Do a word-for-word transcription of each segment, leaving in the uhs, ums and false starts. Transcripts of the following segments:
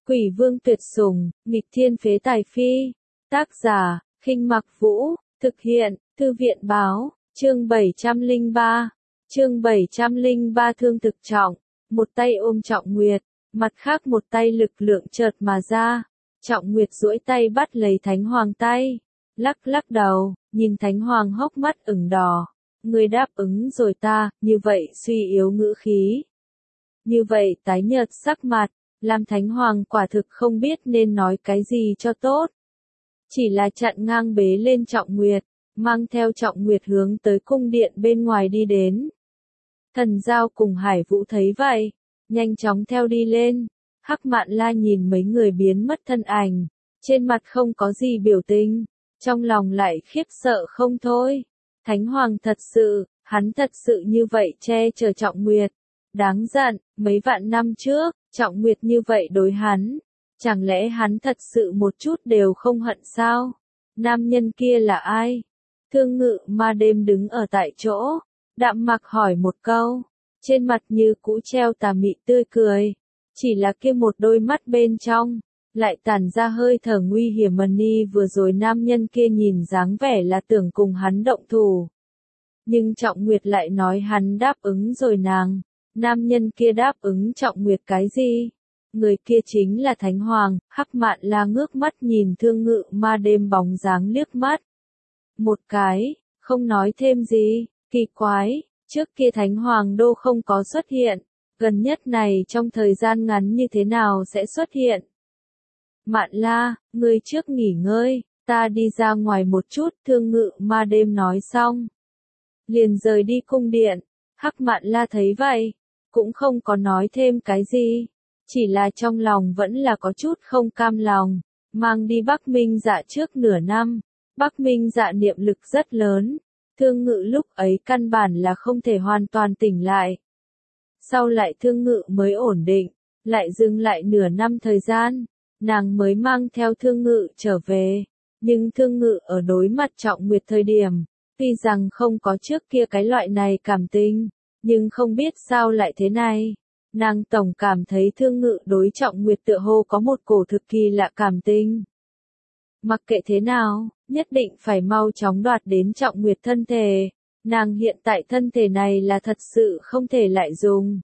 Quỷ vương tuyệt sủng, nghịch thiên phế tài phi. Tác giả, Khinh Mặc Vũ, thực hiện, Thư viện báo, chương bảy trăm lẻ ba. Chương bảy trăm lẻ ba thương thực trọng, một tay ôm Trọng Nguyệt, mặt khác một tay lực lượng chợt mà ra. Trọng Nguyệt duỗi tay bắt lấy Thánh Hoàng tay, lắc lắc đầu, nhìn Thánh Hoàng hốc mắt ửng đỏ. Ngươi đáp ứng rồi ta, như vậy suy yếu ngữ khí. Như vậy tái nhợt sắc mặt, làm Thánh Hoàng quả thực không biết nên nói cái gì cho tốt. Chỉ là chặn ngang bế lên Trọng Nguyệt, mang theo Trọng Nguyệt hướng tới cung điện bên ngoài đi đến. Thần Giao cùng Hải Vũ thấy vậy, nhanh chóng theo đi lên. Hắc Mạn La nhìn mấy người biến mất thân ảnh, trên mặt không có gì biểu tình, trong lòng lại khiếp sợ không thôi. Thánh Hoàng thật sự, hắn thật sự như vậy che chở Trọng Nguyệt. Đáng giận, mấy vạn năm trước, Trọng Nguyệt như vậy đối hắn. Chẳng lẽ hắn thật sự một chút đều không hận sao? Nam nhân kia là ai? Thương Ngự Ma Đêm đứng ở tại chỗ, đạm mặc hỏi một câu, trên mặt như cũ treo tà mị tươi cười. Chỉ là kia một đôi mắt bên trong, lại tản ra hơi thở nguy hiểm mần ni vừa rồi nam nhân kia nhìn dáng vẻ là tưởng cùng hắn động thủ. Nhưng Trọng Nguyệt lại nói hắn đáp ứng rồi nàng. Nam nhân kia đáp ứng Trọng Nguyệt cái gì? Người kia chính là Thánh Hoàng. Hắc Mạn La ngước mắt nhìn Thương Ngự Ma Đêm bóng dáng liếc mắt một cái, không nói thêm gì. Kỳ quái, trước kia Thánh Hoàng đô không có xuất hiện, gần nhất này trong thời gian ngắn như thế nào sẽ xuất hiện? Mạn La, ngươi trước nghỉ ngơi, ta đi ra ngoài một chút. Thương Ngự Ma Đêm nói xong, liền rời đi cung điện. Hắc Mạn La thấy vậy, cũng không có nói thêm cái gì, chỉ là trong lòng vẫn là có chút không cam lòng. Mang đi Bắc Minh Dạ trước nửa năm, Bắc Minh Dạ niệm lực rất lớn, Thương Ngự lúc ấy căn bản là không thể hoàn toàn tỉnh lại. Sau lại Thương Ngự mới ổn định, lại dừng lại nửa năm thời gian, nàng mới mang theo Thương Ngự trở về. Nhưng Thương Ngự ở đối mặt Trọng Nguyệt thời điểm, tuy rằng không có trước kia cái loại này cảm tình, nhưng không biết sao lại thế này. Nàng tổng cảm thấy Thương Ngự đối Trọng Nguyệt tựa hồ có một cổ thực kỳ lạ cảm tình. Mặc kệ thế nào, nhất định phải mau chóng đoạt đến Trọng Nguyệt thân thể. Nàng hiện tại thân thể này là thật sự không thể lại dùng.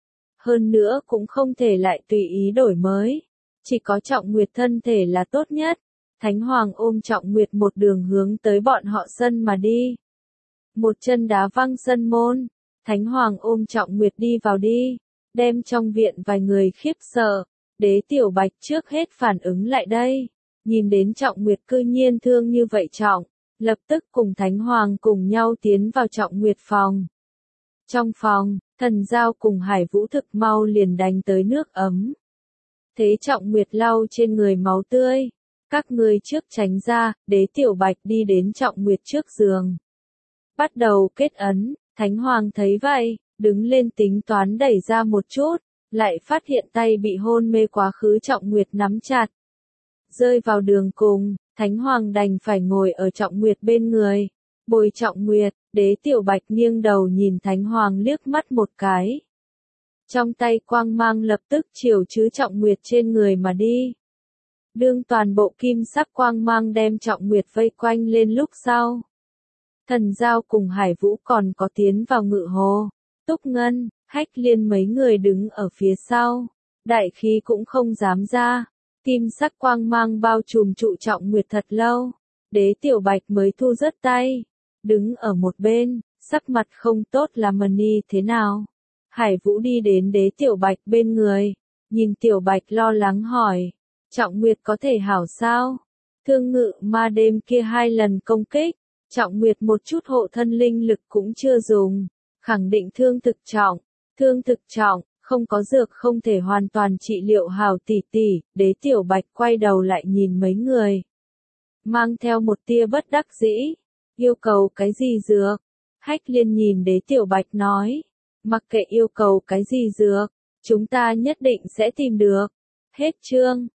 Hơn nữa cũng không thể lại tùy ý đổi mới. Chỉ có Trọng Nguyệt thân thể là tốt nhất. Thánh Hoàng ôm Trọng Nguyệt một đường hướng tới bọn họ sân mà đi. Một chân đá văng sân môn. Thánh Hoàng ôm Trọng Nguyệt đi vào đi. Đem trong viện vài người khiếp sợ. Đế Tiểu Bạch trước hết phản ứng lại đây. Nhìn đến Trọng Nguyệt cư nhiên thương như vậy trọng. Lập tức cùng Thánh Hoàng cùng nhau tiến vào Trọng Nguyệt phòng. Trong phòng, Thần Giao cùng Hải Vũ thực mau liền đánh tới nước ấm. Thế Trọng Nguyệt lau trên người máu tươi. Các ngươi trước tránh ra. Đế Tiểu Bạch đi đến Trọng Nguyệt trước giường, bắt đầu kết ấn. Thánh Hoàng thấy vậy, đứng lên tính toán đẩy ra một chút, lại phát hiện tay bị hôn mê quá khứ Trọng Nguyệt nắm chặt. Rơi vào đường cùng, Thánh Hoàng đành phải ngồi ở Trọng Nguyệt bên người, bồi Trọng Nguyệt. Đế Tiểu Bạch nghiêng đầu nhìn Thánh Hoàng liếc mắt một cái. Trong tay quang mang lập tức chiều chứ Trọng Nguyệt trên người mà đi. Đương toàn bộ kim sắc quang mang đem Trọng Nguyệt vây quanh lên lúc sau. Thần Giao cùng Hải Vũ còn có tiến vào ngự hồ. Túc Ngân, Hách Liên mấy người đứng ở phía sau. Đại khí cũng không dám ra. Kim sắc quang mang bao trùm trụ Trọng Nguyệt thật lâu. Đế Tiểu Bạch mới thu rớt tay. Đứng ở một bên, sắc mặt không tốt là mần ni thế nào. Hải Vũ đi đến Đế Tiểu Bạch bên người. Nhìn Tiểu Bạch lo lắng hỏi. Trọng Nguyệt có thể hảo sao? Thương Ngự Ma Đêm kia hai lần công kích. Trọng Nguyệt một chút hộ thân linh lực cũng chưa dùng. Khẳng định thương thực trọng. Thương thực trọng, không có dược không thể hoàn toàn trị liệu hảo tỷ tỷ. Đế Tiểu Bạch quay đầu lại nhìn mấy người. Mang theo một tia bất đắc dĩ. Yêu cầu cái gì dược? Hách Liên nhìn Đế Tiểu Bạch nói. Mặc kệ yêu cầu cái gì dược, chúng ta nhất định sẽ tìm được. Hết chương.